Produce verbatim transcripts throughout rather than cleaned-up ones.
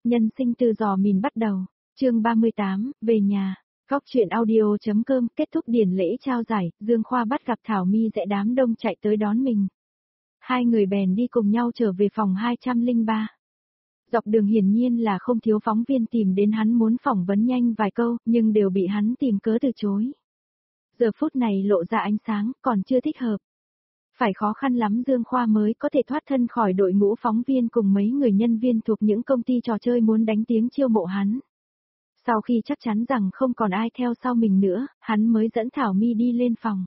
Nhân sinh từ giò mìn bắt đầu, chương ba mươi tám, về nhà. Góc truyện audio.com kết thúc điển lễ trao giải, Dương Khoa bắt gặp Thảo My dễ đám đông chạy tới đón mình. Hai người bèn đi cùng nhau trở về phòng hai trăm lẻ ba. Dọc đường hiển nhiên là không thiếu phóng viên tìm đến hắn muốn phỏng vấn nhanh vài câu, nhưng đều bị hắn tìm cớ từ chối. Giờ phút này lộ ra ánh sáng, còn chưa thích hợp. Phải khó khăn lắm Dương Khoa mới có thể thoát thân khỏi đội ngũ phóng viên cùng mấy người nhân viên thuộc những công ty trò chơi muốn đánh tiếng chiêu mộ hắn. Sau khi chắc chắn rằng không còn ai theo sau mình nữa, hắn mới dẫn Thảo My đi lên phòng.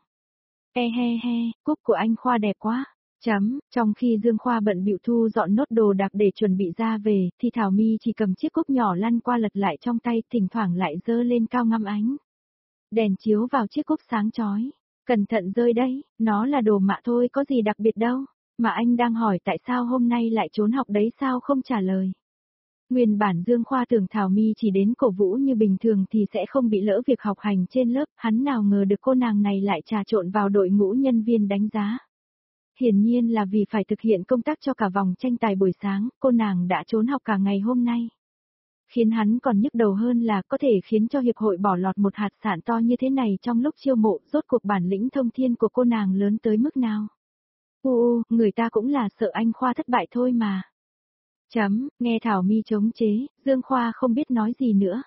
E he he, cúp của anh Khoa đẹp quá. Chấm, trong khi Dương Khoa bận bịu thu dọn nốt đồ đạc để chuẩn bị ra về, thì Thảo My chỉ cầm chiếc cúp nhỏ lăn qua lật lại trong tay, thỉnh thoảng lại giơ lên cao ngắm ánh. Đèn chiếu vào chiếc cúp sáng chói. Cẩn thận rơi đấy, nó là đồ mạ thôi có gì đặc biệt đâu. Mà anh đang hỏi tại sao hôm nay lại trốn học đấy sao không trả lời. Nguyên bản Dương Khoa tưởng Thảo My chỉ đến cổ vũ như bình thường thì sẽ không bị lỡ việc học hành trên lớp, hắn nào ngờ được cô nàng này lại trà trộn vào đội ngũ nhân viên đánh giá. Hiển nhiên là vì phải thực hiện công tác cho cả vòng tranh tài buổi sáng, cô nàng đã trốn học cả ngày hôm nay. Khiến hắn còn nhức đầu hơn là có thể khiến cho hiệp hội bỏ lọt một hạt sản to như thế này trong lúc chiêu mộ, rốt cuộc bản lĩnh thông thiên của cô nàng lớn tới mức nào. U u, người ta cũng là sợ anh Khoa thất bại thôi mà. Chấm, nghe Thảo My chống chế, Dương Khoa không biết nói gì nữa.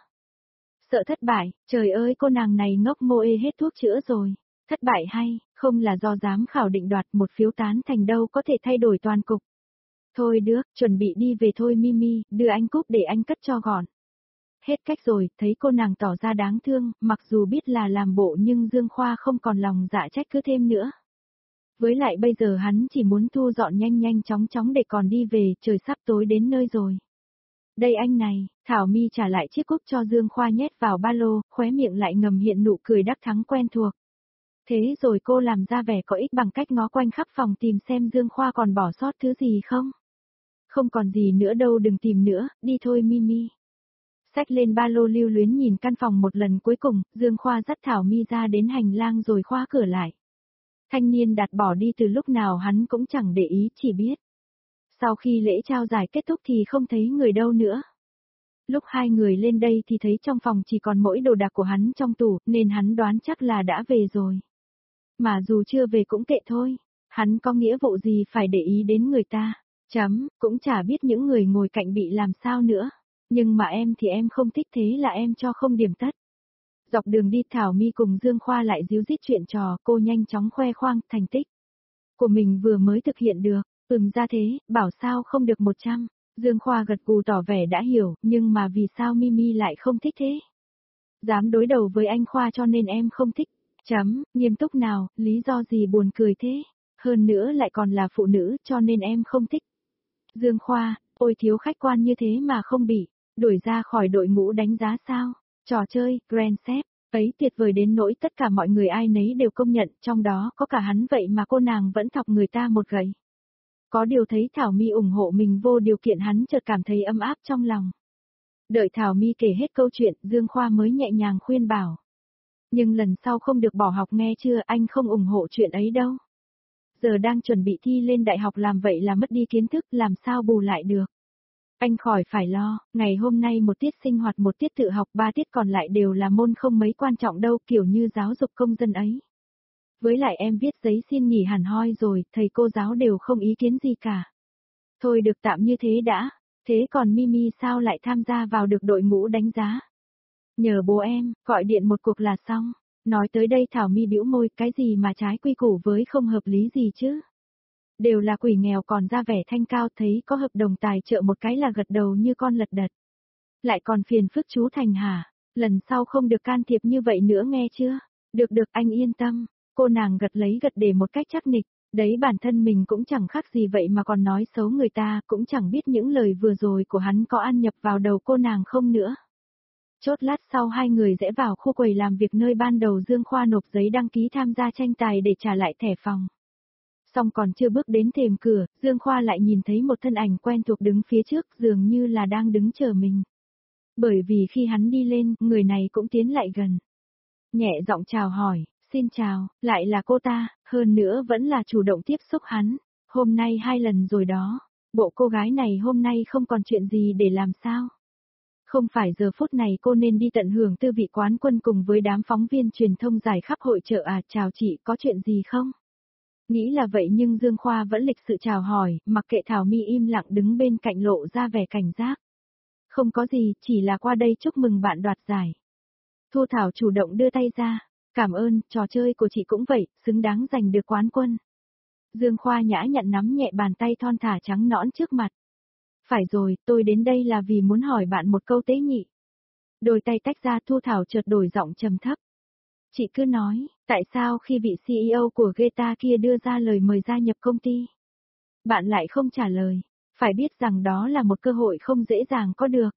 Sợ thất bại, trời ơi cô nàng này ngốc mô ê hết thuốc chữa rồi. Thất bại hay, không là do giám khảo định đoạt, một phiếu tán thành đâu có thể thay đổi toàn cục. Thôi đứa, chuẩn bị đi về thôi Mimi, đưa anh cúp để anh cất cho gọn. Hết cách rồi, thấy cô nàng tỏ ra đáng thương, mặc dù biết là làm bộ nhưng Dương Khoa không còn lòng dạ trách cứ thêm nữa. Với lại bây giờ hắn chỉ muốn thu dọn nhanh nhanh chóng chóng để còn đi về, trời sắp tối đến nơi rồi. Đây anh này, Thảo My trả lại chiếc cúp cho Dương Khoa nhét vào ba lô, khóe miệng lại ngầm hiện nụ cười đắc thắng quen thuộc. Thế rồi cô làm ra vẻ có ích bằng cách ngó quanh khắp phòng tìm xem Dương Khoa còn bỏ sót thứ gì không. Không còn gì nữa đâu, đừng tìm nữa, đi thôi Mimi. Xách lên ba lô lưu luyến nhìn căn phòng một lần cuối cùng, Dương Khoa dắt Thảo My ra đến hành lang rồi khóa cửa lại. Thanh niên đặt bỏ đi từ lúc nào hắn cũng chẳng để ý, chỉ biết. Sau khi lễ trao giải kết thúc thì không thấy người đâu nữa. Lúc hai người lên đây thì thấy trong phòng chỉ còn mỗi đồ đạc của hắn trong tủ, nên hắn đoán chắc là đã về rồi. Mà dù chưa về cũng kệ thôi, hắn có nghĩa vụ gì phải để ý đến người ta. Chấm, cũng chả biết những người ngồi cạnh bị làm sao nữa. Nhưng mà em thì em không thích, thế là em cho không điểm tất. Dọc đường đi Thảo My cùng Dương Khoa lại díu dít chuyện trò, cô nhanh chóng khoe khoang thành tích của mình vừa mới thực hiện được. Ừm ra thế, bảo sao không được một trăm. Dương Khoa gật gù tỏ vẻ đã hiểu, nhưng mà vì sao Mimi lại không thích thế? Dám đối đầu với anh Khoa cho nên em không thích. Chấm, nghiêm túc nào, lý do gì buồn cười thế? Hơn nữa lại còn là phụ nữ cho nên em không thích. Dương Khoa, ôi thiếu khách quan như thế mà không bị đuổi ra khỏi đội ngũ đánh giá sao? Trò chơi, Grand Chef, ấy tuyệt vời đến nỗi tất cả mọi người ai nấy đều công nhận, trong đó có cả hắn, vậy mà cô nàng vẫn thọc người ta một gậy. Có điều thấy Thảo My ủng hộ mình vô điều kiện hắn chợt cảm thấy ấm áp trong lòng. Đợi Thảo My kể hết câu chuyện, Dương Khoa mới nhẹ nhàng khuyên bảo. Nhưng lần sau không được bỏ học nghe chưa, anh không ủng hộ chuyện ấy đâu. Giờ đang chuẩn bị thi lên đại học làm vậy là mất đi kiến thức, làm sao bù lại được. Anh khỏi phải lo, ngày hôm nay một tiết sinh hoạt một tiết tự học, ba tiết còn lại đều là môn không mấy quan trọng đâu, kiểu như giáo dục công dân ấy. Với lại em viết giấy xin nghỉ hẳn hoi rồi, thầy cô giáo đều không ý kiến gì cả. Thôi được tạm như thế đã, thế còn Mimi sao lại tham gia vào được đội ngũ đánh giá? Nhờ bố em, gọi điện một cuộc là xong. Nói tới đây Thảo My bĩu môi, cái gì mà trái quy củ với không hợp lý gì chứ? Đều là quỷ nghèo còn ra vẻ thanh cao, thấy có hợp đồng tài trợ một cái là gật đầu như con lật đật. Lại còn phiền phức chú Thành hả? Lần sau không được can thiệp như vậy nữa nghe chưa? Được được anh yên tâm. Cô nàng gật lấy gật để một cách chắc nịch. Đấy bản thân mình cũng chẳng khác gì vậy mà còn nói xấu người ta, cũng chẳng biết những lời vừa rồi của hắn có ăn nhập vào đầu cô nàng không nữa. Chốt lát sau hai người rẽ vào khu quầy làm việc nơi ban đầu Dương Khoa nộp giấy đăng ký tham gia tranh tài để trả lại thẻ phòng. Xong còn chưa bước đến thềm cửa, Dương Khoa lại nhìn thấy một thân ảnh quen thuộc đứng phía trước, dường như là đang đứng chờ mình. Bởi vì khi hắn đi lên, người này cũng tiến lại gần. Nhẹ giọng chào hỏi, xin chào, lại là cô ta, hơn nữa vẫn là chủ động tiếp xúc hắn. Hôm nay hai lần rồi đó, bộ cô gái này hôm nay không còn chuyện gì để làm sao? Không phải giờ phút này cô nên đi tận hưởng tư vị quán quân cùng với đám phóng viên truyền thông giải khắp hội chợ à, chào chị, có chuyện gì không? Nghĩ là vậy nhưng Dương Khoa vẫn lịch sự chào hỏi, mặc kệ Thảo My im lặng đứng bên cạnh lộ ra vẻ cảnh giác. Không có gì, chỉ là qua đây chúc mừng bạn đoạt giải. Thu Thảo chủ động đưa tay ra, cảm ơn, trò chơi của chị cũng vậy, xứng đáng giành được quán quân. Dương Khoa nhã nhặn nắm nhẹ bàn tay thon thả trắng nõn trước mặt. Phải rồi, tôi đến đây là vì muốn hỏi bạn một câu tế nhị. Đôi tay tách ra Thu Thảo chợt đổi giọng trầm thấp. Chị cứ nói, tại sao khi vị xê e ô của Geta kia đưa ra lời mời gia nhập công ty, bạn lại không trả lời, phải biết rằng đó là một cơ hội không dễ dàng có được.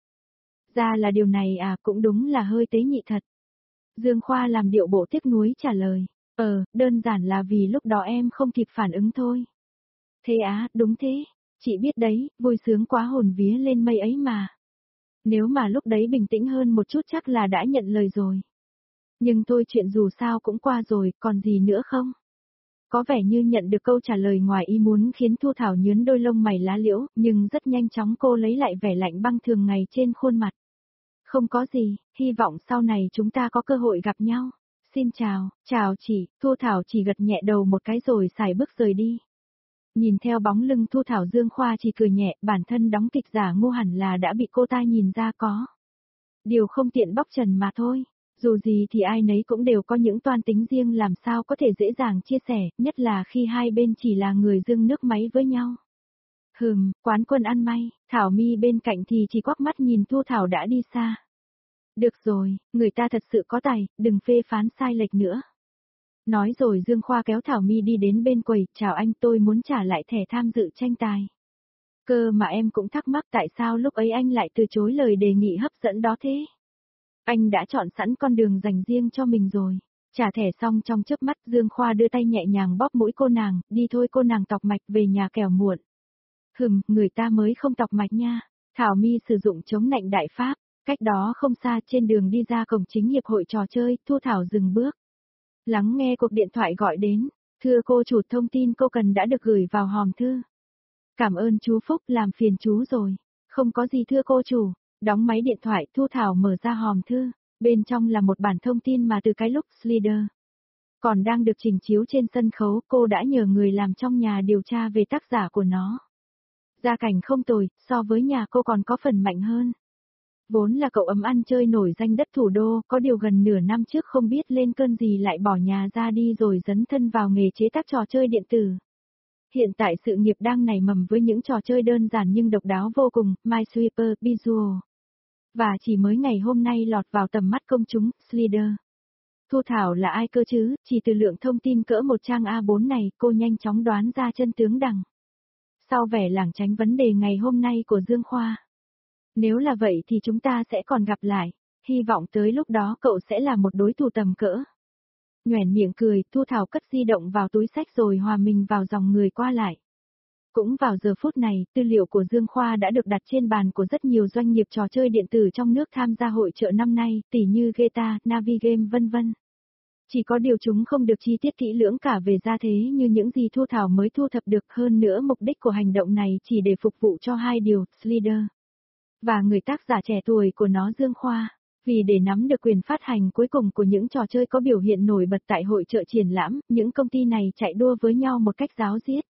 Ra là điều này à, cũng đúng là hơi tế nhị thật. Dương Khoa làm điệu bộ tiếc nuối trả lời, ờ, đơn giản là vì lúc đó em không kịp phản ứng thôi. Thế á, đúng thế, chị biết đấy, vui sướng quá hồn vía lên mây ấy mà. Nếu mà lúc đấy bình tĩnh hơn một chút chắc là đã nhận lời rồi. Nhưng thôi chuyện dù sao cũng qua rồi, còn gì nữa không? Có vẻ như nhận được câu trả lời ngoài ý muốn khiến Thu Thảo nhướng đôi lông mày lá liễu, nhưng rất nhanh chóng cô lấy lại vẻ lạnh băng thường ngày trên khuôn mặt. Không có gì, hy vọng sau này chúng ta có cơ hội gặp nhau. Xin chào, chào chị, Thu Thảo chỉ gật nhẹ đầu một cái rồi xài bước rời đi. Nhìn theo bóng lưng Thu Thảo Dương Khoa chỉ cười nhẹ, bản thân đóng kịch giả ngu hẳn là đã bị cô ta nhìn ra có. Điều không tiện bóc trần mà thôi. Dù gì thì ai nấy cũng đều có những toan tính riêng làm sao có thể dễ dàng chia sẻ, nhất là khi hai bên chỉ là người dưng nước máy với nhau. Hừm, quán quân ăn may, Thảo My bên cạnh thì chỉ quắc mắt nhìn Thu Thảo đã đi xa. Được rồi, người ta thật sự có tài, đừng phê phán sai lệch nữa. Nói rồi Dương Khoa kéo Thảo My đi đến bên quầy, chào anh, tôi muốn trả lại thẻ tham dự tranh tài. Cơ mà em cũng thắc mắc tại sao lúc ấy anh lại từ chối lời đề nghị hấp dẫn đó thế. Anh đã chọn sẵn con đường dành riêng cho mình rồi. Trả thẻ xong trong chớp mắt Dương Khoa đưa tay nhẹ nhàng bóp mũi cô nàng, đi thôi cô nàng tọc mạch về nhà kẻo muộn. Hừm, người ta mới không tọc mạch nha. Thảo My sử dụng chống nạnh đại pháp, cách đó không xa trên đường đi ra cổng chính hiệp hội trò chơi, Thu Thảo dừng bước. Lắng nghe cuộc điện thoại gọi đến, thưa cô chủ thông tin cô cần đã được gửi vào hòm thư. Cảm ơn chú Phúc làm phiền chú rồi. Không có gì thưa cô chủ. Đóng máy điện thoại Thu Thảo mở ra hòm thư, bên trong là một bản thông tin mà từ cái lúc Slider còn đang được trình chiếu trên sân khấu cô đã nhờ người làm trong nhà điều tra về tác giả của nó. Gia cảnh không tồi, so với nhà cô còn có phần mạnh hơn. Vốn là cậu ấm ăn chơi nổi danh đất thủ đô, có điều gần nửa năm trước không biết lên cơn gì lại bỏ nhà ra đi rồi dấn thân vào nghề chế tác trò chơi điện tử. Hiện tại sự nghiệp đang nảy mầm với những trò chơi đơn giản nhưng độc đáo vô cùng, Minesweeper, Visual. Và chỉ mới ngày hôm nay lọt vào tầm mắt công chúng, Slider. Thu Thảo là ai cơ chứ, chỉ từ lượng thông tin cỡ một trang a bốn này cô nhanh chóng đoán ra chân tướng đằng sau vẻ lảng tránh vấn đề ngày hôm nay của Dương Khoa. Nếu là vậy thì chúng ta sẽ còn gặp lại, hy vọng tới lúc đó cậu sẽ là một đối thủ tầm cỡ. Nhoẻn miệng cười, Thu Thảo cất di động vào túi xách rồi hòa mình vào dòng người qua lại. Cũng vào giờ phút này, tư liệu của Dương Khoa đã được đặt trên bàn của rất nhiều doanh nghiệp trò chơi điện tử trong nước tham gia hội chợ năm nay, tỉ như Geta, Navigame vân vân. Chỉ có điều chúng không được chi tiết kỹ lưỡng cả về gia thế như những gì Thu Thảo mới thu thập được, hơn nữa mục đích của hành động này chỉ để phục vụ cho hai điều, Slider và người tác giả trẻ tuổi của nó Dương Khoa. Vì để nắm được quyền phát hành cuối cùng của những trò chơi có biểu hiện nổi bật tại hội chợ triển lãm, những công ty này chạy đua với nhau một cách ráo riết.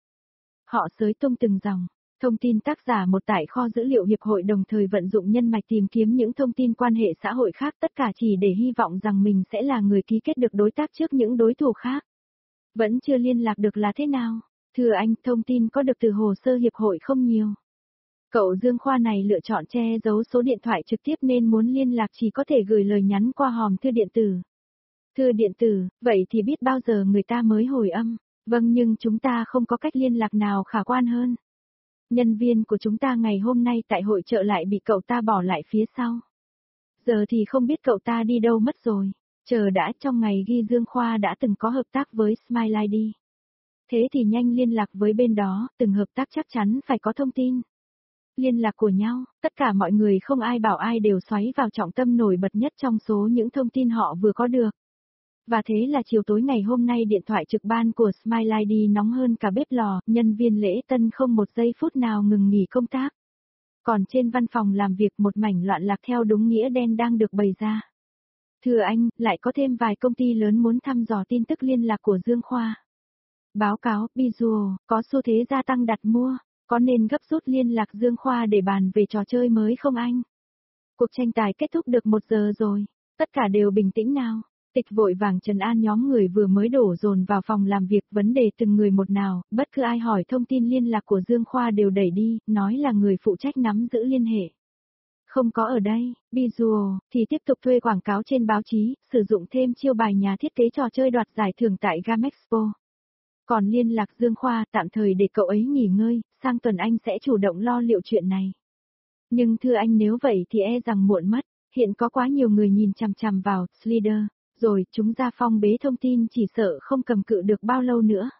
Họ xới tung từng dòng thông tin tác giả một tại kho dữ liệu hiệp hội, đồng thời vận dụng nhân mạch tìm kiếm những thông tin quan hệ xã hội khác, tất cả chỉ để hy vọng rằng mình sẽ là người ký kết được đối tác trước những đối thủ khác. Vẫn chưa liên lạc được là thế nào? Thưa anh, thông tin có được từ hồ sơ hiệp hội không nhiều. Cậu Dương Khoa này lựa chọn che giấu số điện thoại trực tiếp nên muốn liên lạc chỉ có thể gửi lời nhắn qua hòm thư điện tử. Thư điện tử, vậy thì biết bao giờ người ta mới hồi âm. Vâng, nhưng chúng ta không có cách liên lạc nào khả quan hơn. Nhân viên của chúng ta ngày hôm nay tại hội chợ lại bị cậu ta bỏ lại phía sau. Giờ thì không biết cậu ta đi đâu mất rồi. Chờ đã, trong ngày ghi Dương Khoa đã từng có hợp tác với Smile i đê. Thế thì nhanh liên lạc với bên đó, từng hợp tác chắc chắn phải có thông tin. Liên lạc của nhau, tất cả mọi người không ai bảo ai đều xoáy vào trọng tâm nổi bật nhất trong số những thông tin họ vừa có được. Và thế là chiều tối ngày hôm nay điện thoại trực ban của Smile i đê nóng hơn cả bếp lò, nhân viên lễ tân không một giây phút nào ngừng nghỉ công tác. Còn trên văn phòng làm việc một mảnh loạn lạc theo đúng nghĩa đen đang được bày ra. Thưa anh, lại có thêm vài công ty lớn muốn thăm dò tin tức liên lạc của Dương Khoa. Báo cáo, Visual, có xu thế gia tăng đặt mua, có nên gấp rút liên lạc Dương Khoa để bàn về trò chơi mới không anh? Cuộc tranh tài kết thúc được một giờ rồi, tất cả đều bình tĩnh nào. Tịch vội vàng trấn an nhóm người vừa mới đổ dồn vào phòng làm việc vấn đề từng người một nào, bất cứ ai hỏi thông tin liên lạc của Dương Khoa đều đẩy đi, nói là người phụ trách nắm giữ liên hệ. Không có ở đây, Visual, thì tiếp tục thuê quảng cáo trên báo chí, sử dụng thêm chiêu bài nhà thiết kế trò chơi đoạt giải thưởng tại Gamexpo. Còn liên lạc Dương Khoa tạm thời để cậu ấy nghỉ ngơi, sang tuần anh sẽ chủ động lo liệu chuyện này. Nhưng thưa anh nếu vậy thì e rằng muộn mất, hiện có quá nhiều người nhìn chằm chằm vào Slider, rồi chúng ra phong bế thông tin chỉ sợ không cầm cự được bao lâu nữa.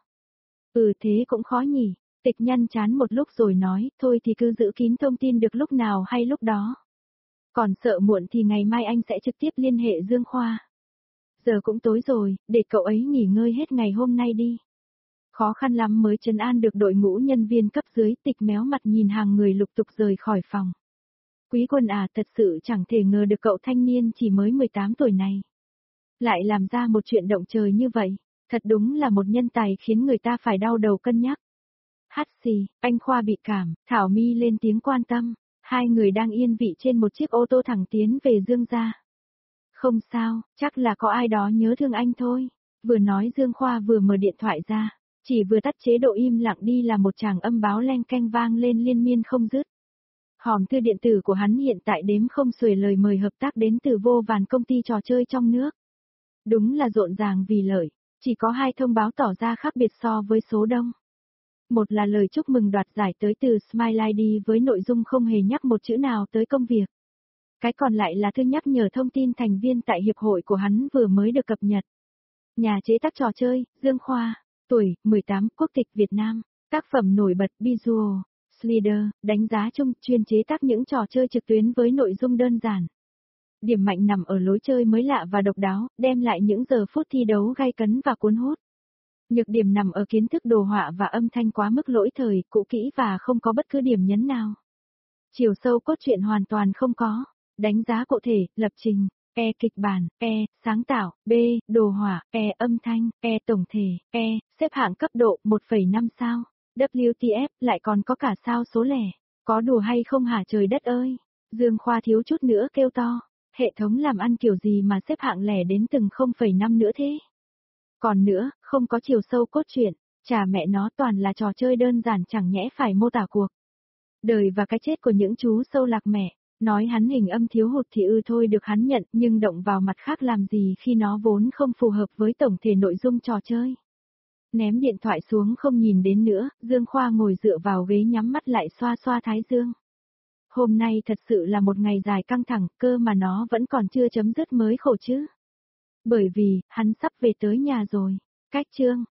Ừ thế cũng khó nhỉ, Tịch nhăn chán một lúc rồi nói, thôi thì cứ giữ kín thông tin được lúc nào hay lúc đó. Còn sợ muộn thì ngày mai anh sẽ trực tiếp liên hệ Dương Khoa. Giờ cũng tối rồi, để cậu ấy nghỉ ngơi hết ngày hôm nay đi. Khó khăn lắm mới trấn an được đội ngũ nhân viên cấp dưới, Tịch méo mặt nhìn hàng người lục tục rời khỏi phòng. Quý Quân à, thật sự chẳng thể ngờ được cậu thanh niên chỉ mới mười tám tuổi này. Lại làm ra một chuyện động trời như vậy, thật đúng là một nhân tài khiến người ta phải đau đầu cân nhắc. Hát xì, anh Khoa bị cảm, Thảo My lên tiếng quan tâm, hai người đang yên vị trên một chiếc ô tô thẳng tiến về Dương gia. Không sao, chắc là có ai đó nhớ thương anh thôi. Vừa nói Dương Khoa vừa mở điện thoại ra, chỉ vừa tắt chế độ im lặng đi là một tràng âm báo leng keng vang lên liên miên không dứt. Hòm thư điện tử của hắn hiện tại đếm không xuể lời mời hợp tác đến từ vô vàn công ty trò chơi trong nước. Đúng là rộn ràng vì lợi, chỉ có hai thông báo tỏ ra khác biệt so với số đông. Một là lời chúc mừng đoạt giải tới từ Smile ai đi với nội dung không hề nhắc một chữ nào tới công việc. Cái còn lại là thư nhắc nhở thông tin thành viên tại hiệp hội của hắn vừa mới được cập nhật. Nhà chế tác trò chơi, Dương Khoa, tuổi, mười tám, quốc tịch Việt Nam, tác phẩm nổi bật Visual, Slider, đánh giá chung, chuyên chế tác những trò chơi trực tuyến với nội dung đơn giản. Điểm mạnh nằm ở lối chơi mới lạ và độc đáo, đem lại những giờ phút thi đấu gay cấn và cuốn hút. Nhược điểm nằm ở kiến thức đồ họa và âm thanh quá mức lỗi thời, cũ kỹ và không có bất cứ điểm nhấn nào. Chiều sâu cốt truyện hoàn toàn không có. Đánh giá cụ thể, lập trình, E kịch bản, E sáng tạo, B đồ họa, E âm thanh, E tổng thể, E xếp hạng cấp độ một phẩy năm sao. W T F lại còn có cả sao số lẻ. Có đùa hay không hả trời đất ơi? Dương Khoa thiếu chút nữa kêu to. Hệ thống làm ăn kiểu gì mà xếp hạng lẻ đến từng không phẩy năm nữa thế? Còn nữa, không có chiều sâu cốt truyện, chả mẹ nó toàn là trò chơi đơn giản chẳng nhẽ phải mô tả cuộc đời và cái chết của những chú sâu lạc mẹ. Nói hắn hình âm thiếu hụt thì ư thôi được hắn nhận, nhưng động vào mặt khác làm gì khi nó vốn không phù hợp với tổng thể nội dung trò chơi. Ném điện thoại xuống không nhìn đến nữa, Dương Khoa ngồi dựa vào ghế nhắm mắt lại xoa xoa thái dương. Hôm nay thật sự là một ngày dài căng thẳng, cơ mà nó vẫn còn chưa chấm dứt mới khổ chứ. Bởi vì, hắn sắp về tới nhà rồi. Cách chương